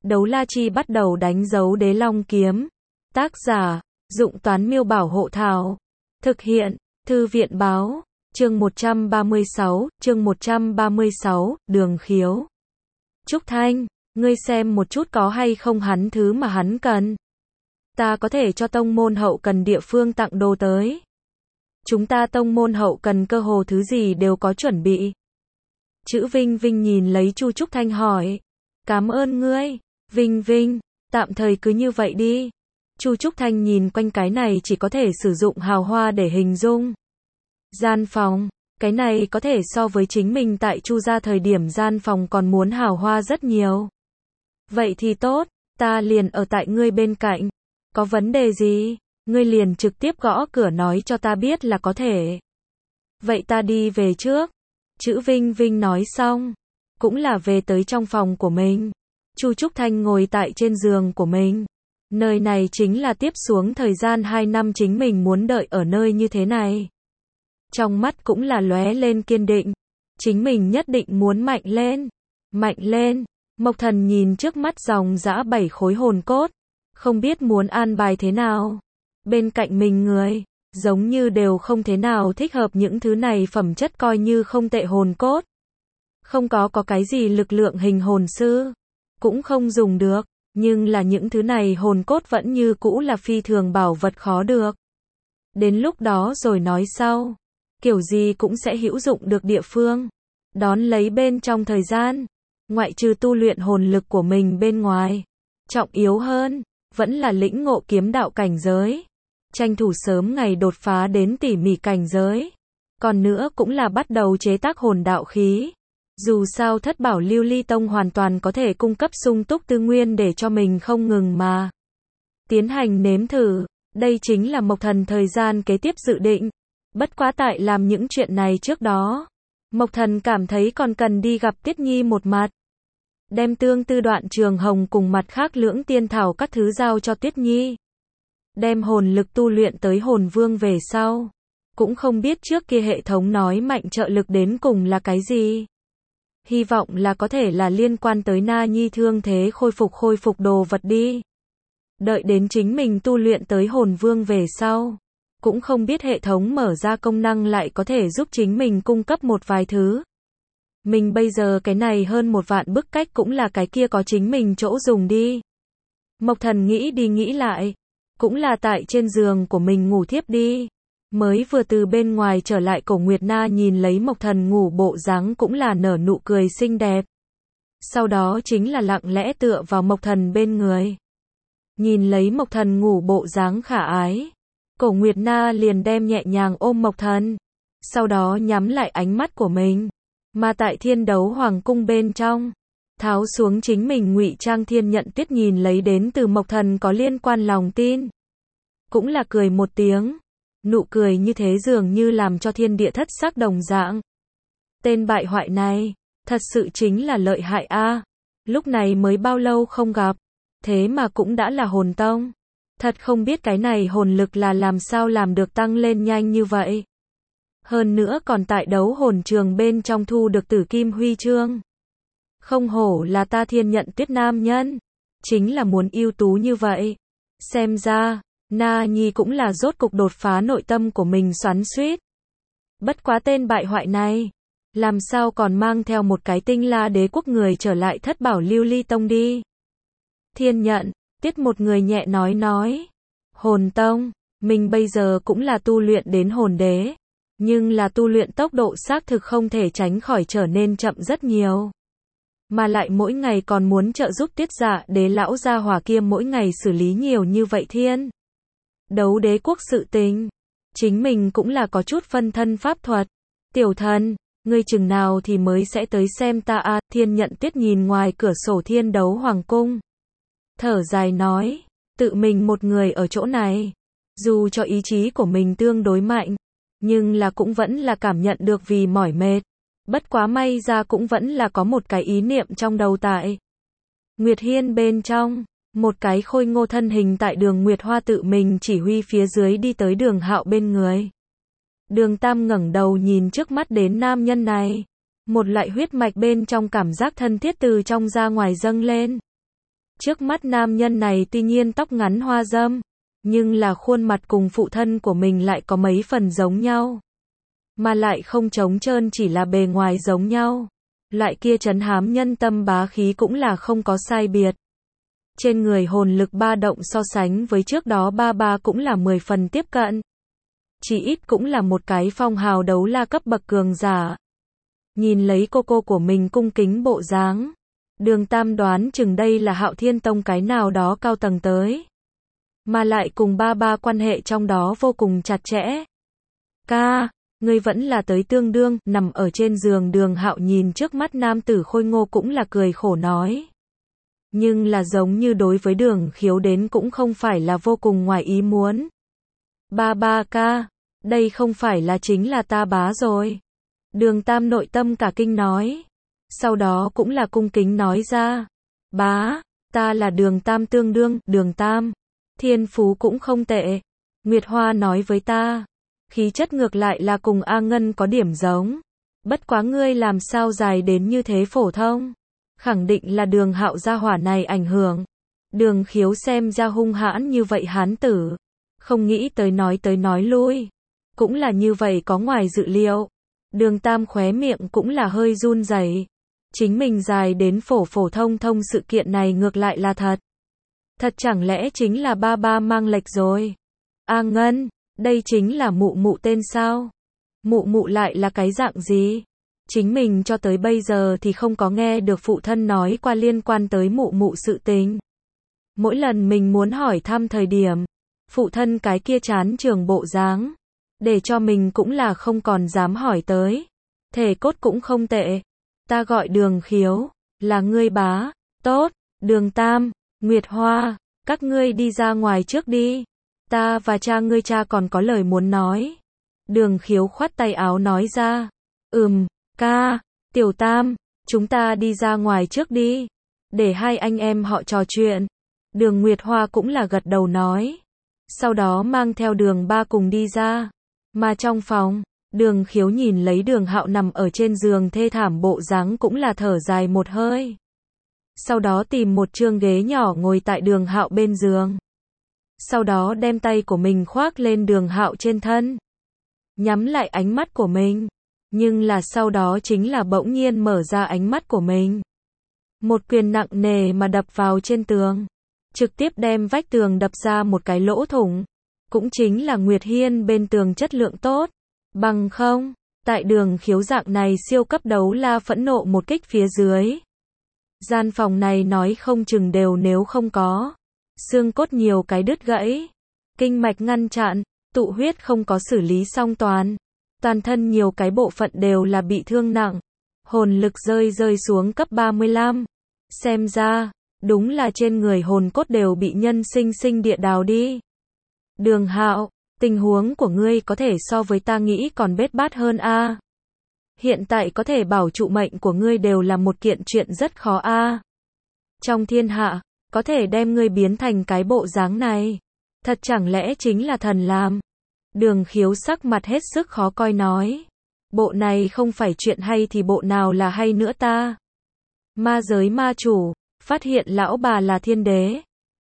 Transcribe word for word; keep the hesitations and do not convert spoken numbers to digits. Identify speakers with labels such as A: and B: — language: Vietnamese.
A: Đấu la chi bắt đầu đánh dấu đế long kiếm. Tác giả, Dụng Toán Miêu Bảo Hộ Thảo. Thực hiện, Thư viện Báo. Chương một trăm ba mươi sáu, chương một trăm ba mươi sáu, Đường Khiếu. Trúc Thanh, ngươi xem một chút có hay không hắn thứ mà hắn cần. Ta có thể cho tông môn hậu cần địa phương tặng đồ tới. Chúng ta tông môn hậu cần cơ hồ thứ gì đều có chuẩn bị. Chữ Vinh Vinh nhìn lấy Chu Trúc Thanh hỏi. Cảm ơn ngươi, Vinh Vinh, tạm thời cứ như vậy đi. Chu Trúc Thanh nhìn quanh cái này chỉ có thể sử dụng hào hoa để hình dung. Gian phòng, cái này có thể so với chính mình tại Chu gia thời điểm gian phòng còn muốn hào hoa rất nhiều. Vậy thì tốt, ta liền ở tại ngươi bên cạnh. Có vấn đề gì, ngươi liền trực tiếp gõ cửa nói cho ta biết là có thể. Vậy ta đi về trước. Chữ Vinh Vinh nói xong, cũng là về tới trong phòng của mình. Chu Trúc Thanh ngồi tại trên giường của mình. Nơi này chính là tiếp xuống thời gian hai năm chính mình muốn đợi ở nơi như thế này. Trong mắt cũng là lóe lên kiên định. Chính mình nhất định muốn mạnh lên. Mạnh lên. Mộc Thần nhìn trước mắt dòng dã bảy khối hồn cốt. Không biết muốn an bài thế nào. Bên cạnh mình người, giống như đều không thế nào thích hợp những thứ này phẩm chất coi như không tệ hồn cốt. Không có có cái gì lực lượng hình hồn sư. Cũng không dùng được. Nhưng là những thứ này hồn cốt vẫn như cũ là phi thường bảo vật khó được. Đến lúc đó rồi nói sau. Kiểu gì cũng sẽ hữu dụng được địa phương. Đón lấy bên trong thời gian. Ngoại trừ tu luyện hồn lực của mình bên ngoài. Trọng yếu hơn, vẫn là lĩnh ngộ kiếm đạo cảnh giới. Tranh thủ sớm ngày đột phá đến tỉ mỉ cảnh giới. Còn nữa cũng là bắt đầu chế tác hồn đạo khí. Dù sao Thất Bảo Lưu Ly Tông hoàn toàn có thể cung cấp sung túc tư nguyên để cho mình không ngừng mà tiến hành nếm thử. Đây chính là Mộc Thần thời gian kế tiếp dự định. Bất quá tại làm những chuyện này trước đó, Mộc Thần cảm thấy còn cần đi gặp Tiết Nhi một mặt. Đem tương tư đoạn trường hồng cùng mặt khác lưỡng tiên thảo các thứ giao cho Tiết Nhi. Đem hồn lực tu luyện tới hồn vương về sau. Cũng không biết trước kia hệ thống nói mạnh trợ lực đến cùng là cái gì. Hy vọng là có thể là liên quan tới Na Nhi thương thế khôi phục khôi phục đồ vật đi. Đợi đến chính mình tu luyện tới hồn vương về sau. Cũng không biết hệ thống mở ra công năng lại có thể giúp chính mình cung cấp một vài thứ. Mình bây giờ cái này hơn một vạn bức cách cũng là cái kia có chính mình chỗ dùng đi. Mộc Thần nghĩ đi nghĩ lại. Cũng là tại trên giường của mình ngủ thiếp đi. Mới vừa từ bên ngoài trở lại Cổ Nguyệt Na nhìn lấy Mộc Thần ngủ bộ dáng cũng là nở nụ cười xinh đẹp. Sau đó chính là lặng lẽ tựa vào Mộc Thần bên người. Nhìn lấy Mộc Thần ngủ bộ dáng khả ái. Cổ Nguyệt Na liền đem nhẹ nhàng ôm Mộc Thần. Sau đó nhắm lại ánh mắt của mình. Mà tại Thiên Đấu Hoàng cung bên trong. Tháo xuống chính mình ngụy trang thiên nhận tiết nhìn lấy đến từ Mộc Thần có liên quan lòng tin. Cũng là cười một tiếng. Nụ cười như thế dường như làm cho thiên địa thất sắc đồng dạng. Tên bại hoại này, thật sự chính là lợi hại a. Lúc này mới bao lâu không gặp, thế mà cũng đã là hồn tông. Thật không biết cái này hồn lực là làm sao làm được tăng lên nhanh như vậy. Hơn nữa còn tại đấu hồn trường bên trong thu được tử kim huy chương. Không hổ là ta thiên nhận tuyết nam nhân. Chính là muốn ưu tú như vậy. Xem ra, Na Nhi cũng là rốt cục đột phá nội tâm của mình xoắn xuýt. Bất quá tên bại hoại này, làm sao còn mang theo một cái Tinh La Đế quốc người trở lại Thất Bảo Lưu Ly Tông đi. Thiên nhận, tiết một người nhẹ nói nói. Hồn tông, mình bây giờ cũng là tu luyện đến hồn đế. Nhưng là tu luyện tốc độ xác thực không thể tránh khỏi trở nên chậm rất nhiều. Mà lại mỗi ngày còn muốn trợ giúp Tiết Dạ Đế lão gia hỏa kia mỗi ngày xử lý nhiều như vậy thiên đấu đế quốc sự tình. Chính mình cũng là có chút phân thân pháp thuật. Tiểu thần, ngươi chừng nào thì mới sẽ tới xem ta a. Thiên nhận Tiết nhìn ngoài cửa sổ Thiên Đấu Hoàng cung. Thở dài nói, tự mình một người ở chỗ này. Dù cho ý chí của mình tương đối mạnh, nhưng là cũng vẫn là cảm nhận được vì mỏi mệt. Bất quá may ra cũng vẫn là có một cái ý niệm trong đầu tại Nguyệt Hiên bên trong. Một cái khôi ngô thân hình tại Đường Nguyệt Hoa tự mình chỉ huy phía dưới đi tới Đường Hạo bên người. Đường Tam ngẩng đầu nhìn trước mắt đến nam nhân này. Một loại huyết mạch bên trong cảm giác thân thiết từ trong ra ngoài dâng lên. Trước mắt nam nhân này tuy nhiên tóc ngắn hoa râm, nhưng là khuôn mặt cùng phụ thân của mình lại có mấy phần giống nhau. Mà lại không trống trơn chỉ là bề ngoài giống nhau. Loại kia trấn hám nhân tâm bá khí cũng là không có sai biệt. Trên người hồn lực ba động so sánh với trước đó ba ba cũng là mười phần tiếp cận. Chỉ ít cũng là một cái phong hào đấu la cấp bậc cường giả. Nhìn lấy cô cô của mình cung kính bộ dáng, Đường Tam đoán chừng đây là Hạo Thiên Tông cái nào đó cao tầng tới. Mà lại cùng ba ba quan hệ trong đó vô cùng chặt chẽ. Ca, ngươi vẫn là tới tương đương, nằm ở trên giường Đường Hạo nhìn trước mắt nam tử khôi ngô cũng là cười khổ nói. Nhưng là giống như đối với Đường Khiếu đến cũng không phải là vô cùng ngoài ý muốn. Ba ba ca, đây không phải là chính là ta bá rồi. Đường Tam nội tâm cả kinh nói. Sau đó cũng là cung kính nói ra. Bá, ta là Đường Tam tương đương, Đường Tam. Thiên phú cũng không tệ. Nguyệt Hoa nói với ta. Khí chất ngược lại là cùng A Ngân có điểm giống. Bất quá ngươi làm sao dài đến như thế phổ thông. Khẳng định là Đường Hạo gia hỏa này ảnh hưởng. Đường Khiếu xem ra hung hãn như vậy hán tử. Không nghĩ tới nói tới nói lui. Cũng là như vậy có ngoài dự liệu. Đường Tam khóe miệng cũng là hơi run rẩy. Chính mình dài đến phổ phổ thông thông sự kiện này ngược lại là thật. Thật chẳng lẽ chính là ba ba mang lệch rồi. A Ngân, đây chính là mụ mụ tên sao? Mụ mụ lại là cái dạng gì? Chính mình cho tới bây giờ thì không có nghe được phụ thân nói qua liên quan tới mụ mụ sự tình. Mỗi lần mình muốn hỏi thăm thời điểm, phụ thân cái kia chán trường bộ dáng, để cho mình cũng là không còn dám hỏi tới. Thể cốt cũng không tệ. Ta gọi Đường Khiếu, là ngươi bá. Tốt, Đường Tam, Nguyệt Hoa, các ngươi đi ra ngoài trước đi. Ta và cha ngươi cha còn có lời muốn nói. Đường Khiếu khoát tay áo nói ra. Ừm, ca, Tiểu Tam, chúng ta đi ra ngoài trước đi. Để hai anh em họ trò chuyện. Đường Nguyệt Hoa cũng là gật đầu nói. Sau đó mang theo Đường Ba cùng đi ra. Mà trong phòng, Đường Khiếu nhìn lấy Đường Hạo nằm ở trên giường thê thảm bộ dáng cũng là thở dài một hơi. Sau đó tìm một chương ghế nhỏ ngồi tại Đường Hạo bên giường. Sau đó đem tay của mình khoác lên Đường Hạo trên thân. Nhắm lại ánh mắt của mình. Nhưng là sau đó chính là bỗng nhiên mở ra ánh mắt của mình. Một quyền nặng nề mà đập vào trên tường. Trực tiếp đem vách tường đập ra một cái lỗ thủng. Cũng chính là Nguyệt Hiên bên tường chất lượng tốt. Bằng không, tại Đường Khiếu dạng này siêu cấp đấu la phẫn nộ một kích phía dưới. Gian phòng này nói không chừng đều nếu không có. Xương cốt nhiều cái đứt gãy. Kinh mạch ngăn chặn, tụ huyết không có xử lý song toàn. Toàn thân nhiều cái bộ phận đều là bị thương nặng. Hồn lực rơi rơi xuống cấp ba mươi lăm. Xem ra, đúng là trên người hồn cốt đều bị nhân sinh sinh địa đào đi. Đường Hạo, tình huống của ngươi có thể so với ta nghĩ còn bết bát hơn a. Hiện tại có thể bảo trụ mệnh của ngươi đều là một kiện chuyện rất khó a. Trong thiên hạ, có thể đem ngươi biến thành cái bộ dáng này. Thật chẳng lẽ chính là thần làm? Đường Khiếu sắc mặt hết sức khó coi nói. Bộ này không phải chuyện hay thì bộ nào là hay nữa ta? Ma giới ma chủ, phát hiện lão bà là thiên đế.